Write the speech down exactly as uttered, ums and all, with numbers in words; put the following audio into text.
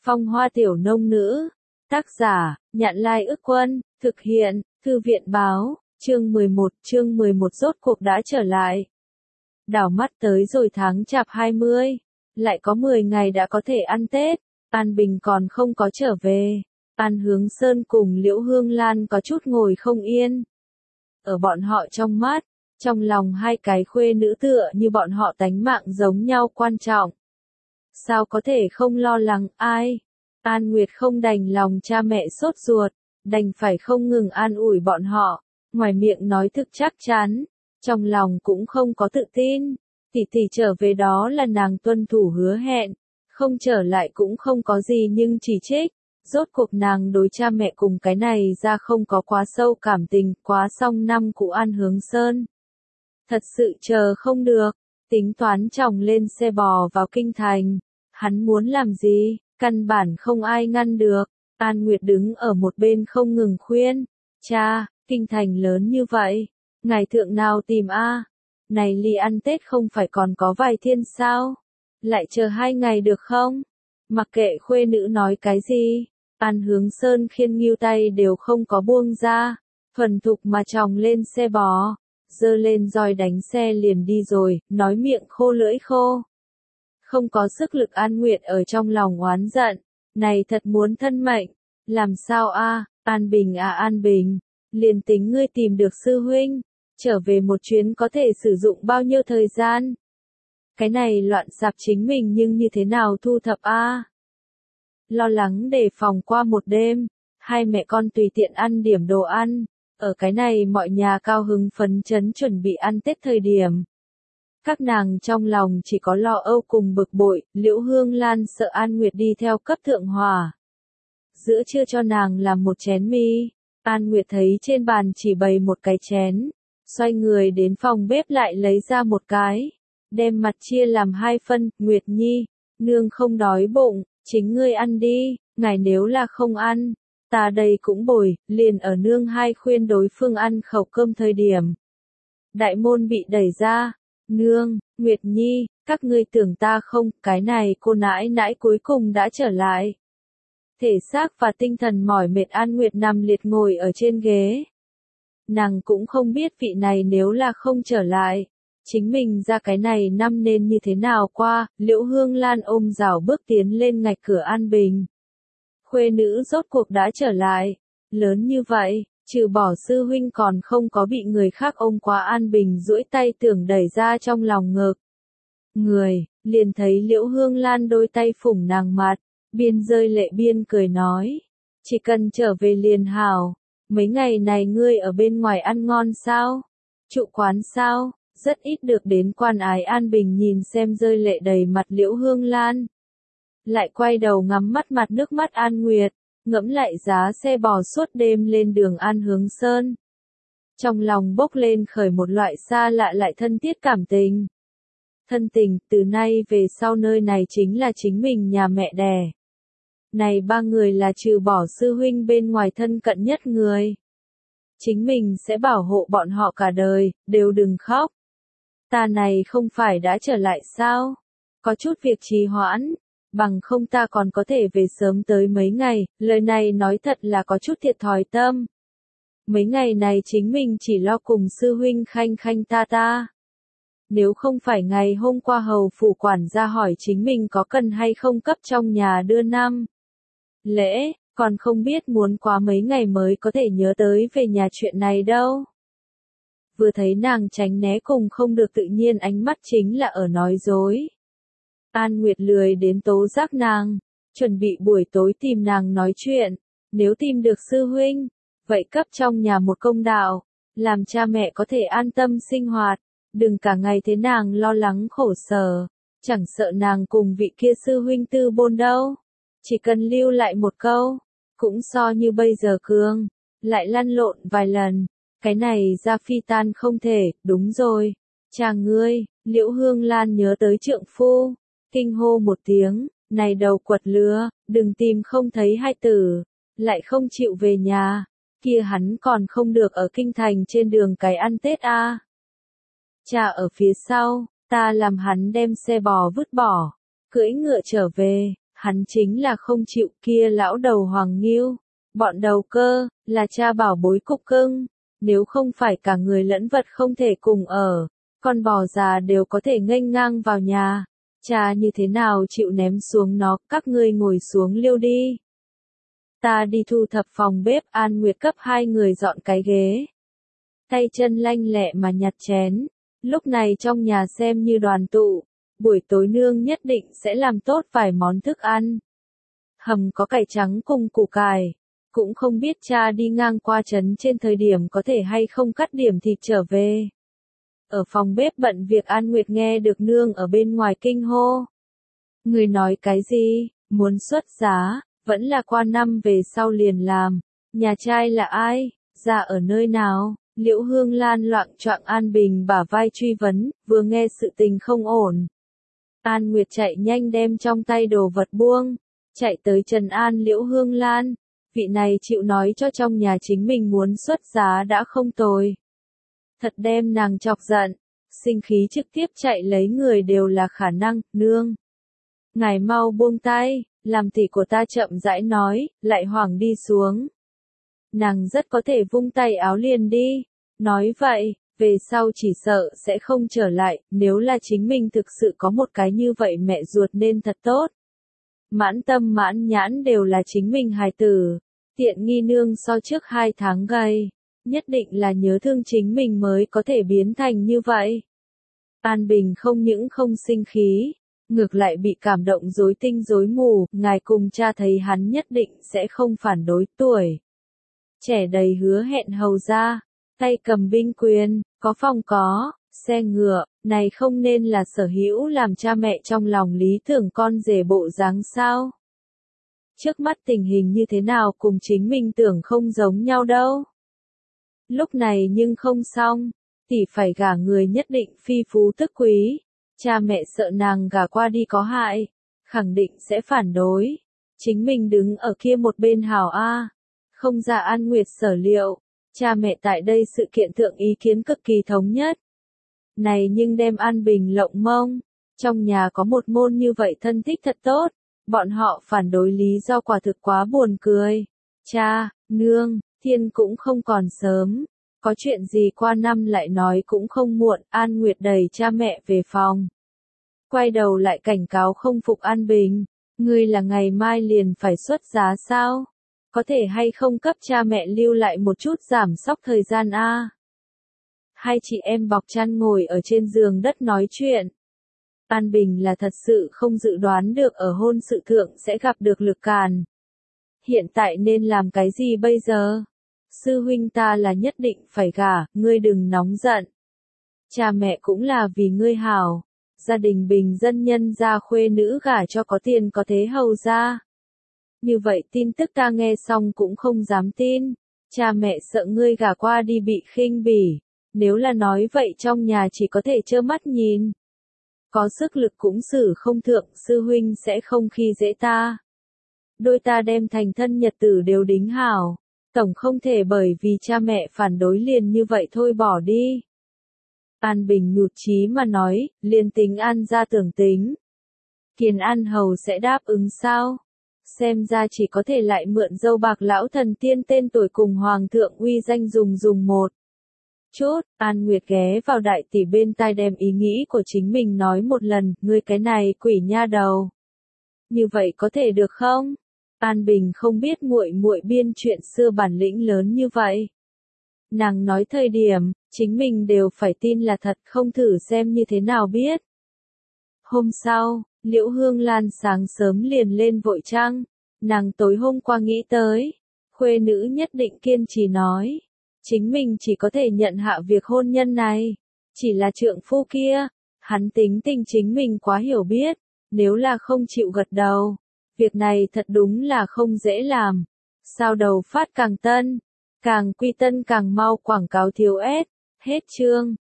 Phong hoa tiểu nông nữ. Tác giả, Nhạn Lai Ức Quân, thực hiện, Thư viện báo, chương mười một, chương mười một rốt cuộc đã trở lại. Đảo mắt tới rồi tháng chạp hai mươi, lại có mười ngày đã có thể ăn Tết, An Bình còn không có trở về. An Hướng Sơn cùng Liễu Hương Lan có chút ngồi không yên. Ở bọn họ trong mắt, trong lòng hai cái khuê nữ tựa như bọn họ tánh mạng giống nhau quan trọng. Sao có thể không lo lắng ai? An Nguyệt không đành lòng cha mẹ sốt ruột, đành phải không ngừng an ủi bọn họ, ngoài miệng nói thực chắc chắn, trong lòng cũng không có tự tin. Tỷ tỷ trở về đó là nàng tuân thủ hứa hẹn, không trở lại cũng không có gì nhưng chỉ trích. Rốt cuộc nàng đối cha mẹ cùng cái này ra không có quá sâu cảm tình, quá xong năm của An Hướng Sơn. Thật sự chờ không được, tính toán chồng lên xe bò vào kinh thành. Hắn muốn làm gì, căn bản không ai ngăn được. An Nguyệt đứng ở một bên không ngừng khuyên. Cha, kinh thành lớn như vậy, ngài thượng nào tìm a? Này ly ăn Tết không phải còn có vài thiên sao? Lại chờ hai ngày được không? Mặc kệ khuê nữ nói cái gì, An Hướng Sơn khiên nghiêu tay đều không có buông ra, thuần thục mà chồng lên xe bò, giơ lên roi đánh xe liền đi rồi, nói miệng khô lưỡi khô. Không có sức lực. An Nguyệt ở trong lòng oán giận, này thật muốn thân mệnh, làm sao a? An Bình à An Bình, liền tính ngươi tìm được sư huynh, trở về một chuyến có thể sử dụng bao nhiêu thời gian? Cái này loạn sạp chính mình nhưng như thế nào thu thập a? Lo lắng đề phòng qua một đêm, hai mẹ con tùy tiện ăn điểm đồ ăn, ở cái này mọi nhà cao hứng phấn chấn chuẩn bị ăn Tết thời điểm. Các nàng trong lòng chỉ có lo âu cùng bực bội. Liễu Hương Lan sợ An Nguyệt đi theo cấp thượng hòa. Giữa trưa cho nàng làm một chén mi, An Nguyệt thấy trên bàn chỉ bày một cái chén, xoay người đến phòng bếp lại lấy ra một cái, đem mặt chia làm hai phân. Nguyệt Nhi, nương không đói bụng, chính ngươi ăn đi, ngài nếu là không ăn, ta đây cũng bồi. Liền ở nương hai khuyên đối phương ăn khẩu cơm thời điểm, đại môn bị đẩy ra. Nương, Nguyệt Nhi, các ngươi tưởng ta không, cái này cô nãi nãi cuối cùng đã trở lại. Thể xác và tinh thần mỏi mệt. An Nguyệt nằm liệt ngồi ở trên ghế. Nàng cũng không biết vị này nếu là không trở lại, chính mình ra cái này năm nên như thế nào qua. Liễu Hương Lan ôm rảo bước tiến lên ngạch cửa An Bình. Khuê nữ rốt cuộc đã trở lại, lớn như vậy. Trừ bỏ sư huynh còn không có bị người khác ôm quá. An Bình duỗi tay tưởng đẩy ra trong lòng ngực. Người, liền thấy Liễu Hương Lan đôi tay phủng nàng mặt, biên rơi lệ biên cười nói. Chỉ cần trở về liền hảo, mấy ngày này ngươi ở bên ngoài ăn ngon sao? Trụ quán sao? Rất ít được đến quan ái. An Bình nhìn xem rơi lệ đầy mặt Liễu Hương Lan, lại quay đầu ngắm mắt mặt nước mắt An Nguyệt. Ngẫm lại giá xe bò suốt đêm lên đường An Hướng Sơn, trong lòng bốc lên khởi một loại xa lạ lại thân thiết cảm tình. Thân tình, từ nay về sau nơi này chính là chính mình nhà mẹ đẻ. Này ba người là trừ bỏ sư huynh bên ngoài thân cận nhất người. Chính mình sẽ bảo hộ bọn họ cả đời, đều đừng khóc. Ta này không phải đã trở lại sao? Có chút việc trì hoãn, bằng không ta còn có thể về sớm tới mấy ngày. Lời này nói thật là có chút thiệt thòi tâm. Mấy ngày này chính mình chỉ lo cùng sư huynh khanh khanh ta ta. Nếu không phải ngày hôm qua hầu phủ quản gia hỏi chính mình có cần hay không cấp trong nhà đưa năm lễ, còn không biết muốn quá mấy ngày mới có thể nhớ tới về nhà chuyện này đâu. Vừa thấy nàng tránh né cùng không được tự nhiên ánh mắt chính là ở nói dối. An Nguyệt lười đến tố giác nàng, chuẩn bị buổi tối tìm nàng nói chuyện. Nếu tìm được sư huynh, vậy cấp trong nhà một công đạo, làm cha mẹ có thể an tâm sinh hoạt, đừng cả ngày thế nàng lo lắng khổ sở, chẳng sợ nàng cùng vị kia sư huynh tư bôn đâu. Chỉ cần lưu lại một câu, cũng so như bây giờ cương, lại lăn lộn vài lần, cái này ra phi tan không thể. Đúng rồi, cha ngươi. Liễu Hương Lan nhớ tới trượng phu, kinh hô một tiếng, này đầu quật lứa, đừng tìm không thấy hai tử, lại không chịu về nhà, kia hắn còn không được ở kinh thành trên đường cái ăn Tết a. À. Cha ở phía sau, ta làm hắn đem xe bò vứt bỏ, cưỡi ngựa trở về, Hắn chính là không chịu, kia lão đầu Hoàng Ngưu, bọn đầu cơ, là cha bảo bối cục cưng, nếu không phải cả người lẫn vật không thể cùng ở, con bò già đều có thể nghênh ngang vào nhà, cha như thế nào chịu ném xuống nó, các ngươi ngồi xuống liêu đi. Ta đi thu thập phòng bếp. An Nguyệt cấp hai người dọn cái ghế, tay chân lanh lẹ mà nhặt chén, lúc này trong nhà xem như đoàn tụ, buổi tối nương nhất định sẽ làm tốt vài món thức ăn. Hầm có cải trắng cùng củ cải, cũng không biết cha đi ngang qua trấn trên thời điểm có thể hay không cắt điểm thịt trở về. Ở phòng bếp bận việc An Nguyệt nghe được nương ở bên ngoài kinh hô. Người nói cái gì, muốn xuất giá, vẫn là qua năm về sau liền làm, nhà trai là ai, ra ở nơi nào, Liễu Hương Lan loạng choạng An Bình bả vai truy vấn, vừa nghe sự tình không ổn. An Nguyệt chạy nhanh đem trong tay đồ vật buông, chạy tới trấn an Liễu Hương Lan, vị này chịu nói cho trong nhà chính mình muốn xuất giá đã không tồi. Thật đem nàng chọc giận, sinh khí trực tiếp chạy lấy người đều là khả năng, nương. Ngài mau buông tay, làm tỷ của ta chậm rãi nói, lại hoảng đi xuống. Nàng rất có thể vung tay áo liền đi, nói vậy, về sau chỉ sợ sẽ không trở lại, nếu là chính mình thực sự có một cái như vậy mẹ ruột nên thật tốt. Mãn tâm mãn nhãn đều là chính mình hài tử, tiện nghi nương so trước hai tháng gầy, nhất định là nhớ thương chính mình mới có thể biến thành như vậy. An Bình không những không sinh khí, ngược lại bị cảm động rối tinh rối mù, ngài cùng cha thấy hắn nhất định sẽ không phản đối tuổi. Trẻ đầy hứa hẹn hầu ra, tay cầm binh quyền, có phòng có, xe ngựa, này không nên là sở hữu làm cha mẹ trong lòng lý tưởng con rể bộ dáng sao? Trước mắt tình hình như thế nào cùng chính mình tưởng không giống nhau đâu. Lúc này nhưng không xong, tỷ phải gả người nhất định phi phú tức quý, cha mẹ sợ nàng gả qua đi có hại, khẳng định sẽ phản đối. Chính mình đứng ở kia một bên hảo a, không ra An Nguyệt sở liệu, cha mẹ tại đây sự kiện thượng ý kiến cực kỳ thống nhất. Này nhưng đem An Bình lộng mông, trong nhà có một môn như vậy thân thích thật tốt, bọn họ phản đối lý do quả thực quá buồn cười. Cha, nương, thiên cũng không còn sớm, có chuyện gì qua năm lại nói cũng không muộn. An Nguyệt đẩy cha mẹ về phòng, quay đầu lại cảnh cáo không phục An Bình, ngươi là ngày mai liền phải xuất giá sao? Có thể hay không cấp cha mẹ lưu lại một chút giảm sóc thời gian a? Hai chị em bọc chăn ngồi ở trên giường đất nói chuyện. An Bình là thật sự không dự đoán được ở hôn sự thượng sẽ gặp được lực cản. Hiện tại nên làm cái gì bây giờ? Sư huynh ta là nhất định phải gả, ngươi đừng nóng giận. Cha mẹ cũng là vì ngươi hảo. Gia đình bình dân nhân gia khuê nữ gả cho có tiền có thế hầu ra. Như vậy tin tức ta nghe xong cũng không dám tin. Cha mẹ sợ ngươi gả qua đi bị khinh bỉ. Nếu là nói vậy trong nhà chỉ có thể trơ mắt nhìn. Có sức lực cũng xử không thượng, sư huynh sẽ không khi dễ ta. Đôi ta đem thành thân nhật tử đều đính hảo. Tổng không thể bởi vì cha mẹ phản đối liền như vậy thôi bỏ đi. An Bình nhụt chí mà nói, liền tính An ra tưởng tính. Kiền An hầu sẽ đáp ứng sao? Xem ra chỉ có thể lại mượn dâu bạc lão thần tiên tên tuổi cùng hoàng thượng uy danh dùng dùng một chút. An Nguyệt ghé vào đại tỷ bên tai đem ý nghĩ của chính mình nói một lần, ngươi cái này quỷ nha đầu. Như vậy có thể được không? An Bình không biết muội muội biên chuyện xưa bản lĩnh lớn như vậy. Nàng nói thời điểm, chính mình đều phải tin là thật, không thử xem như thế nào biết. Hôm sau, Liễu Hương Lan sáng sớm liền lên vội trăng, nàng tối hôm qua nghĩ tới, khuê nữ nhất định kiên trì nói, chính mình chỉ có thể nhận hạ việc hôn nhân này, chỉ là trượng phu kia, hắn tính tình chính mình quá hiểu biết, nếu là không chịu gật đầu, việc này thật đúng là không dễ làm. Sao đầu phát càng tân, càng quy tân càng mau, quảng cáo thiếu ép, hết chương.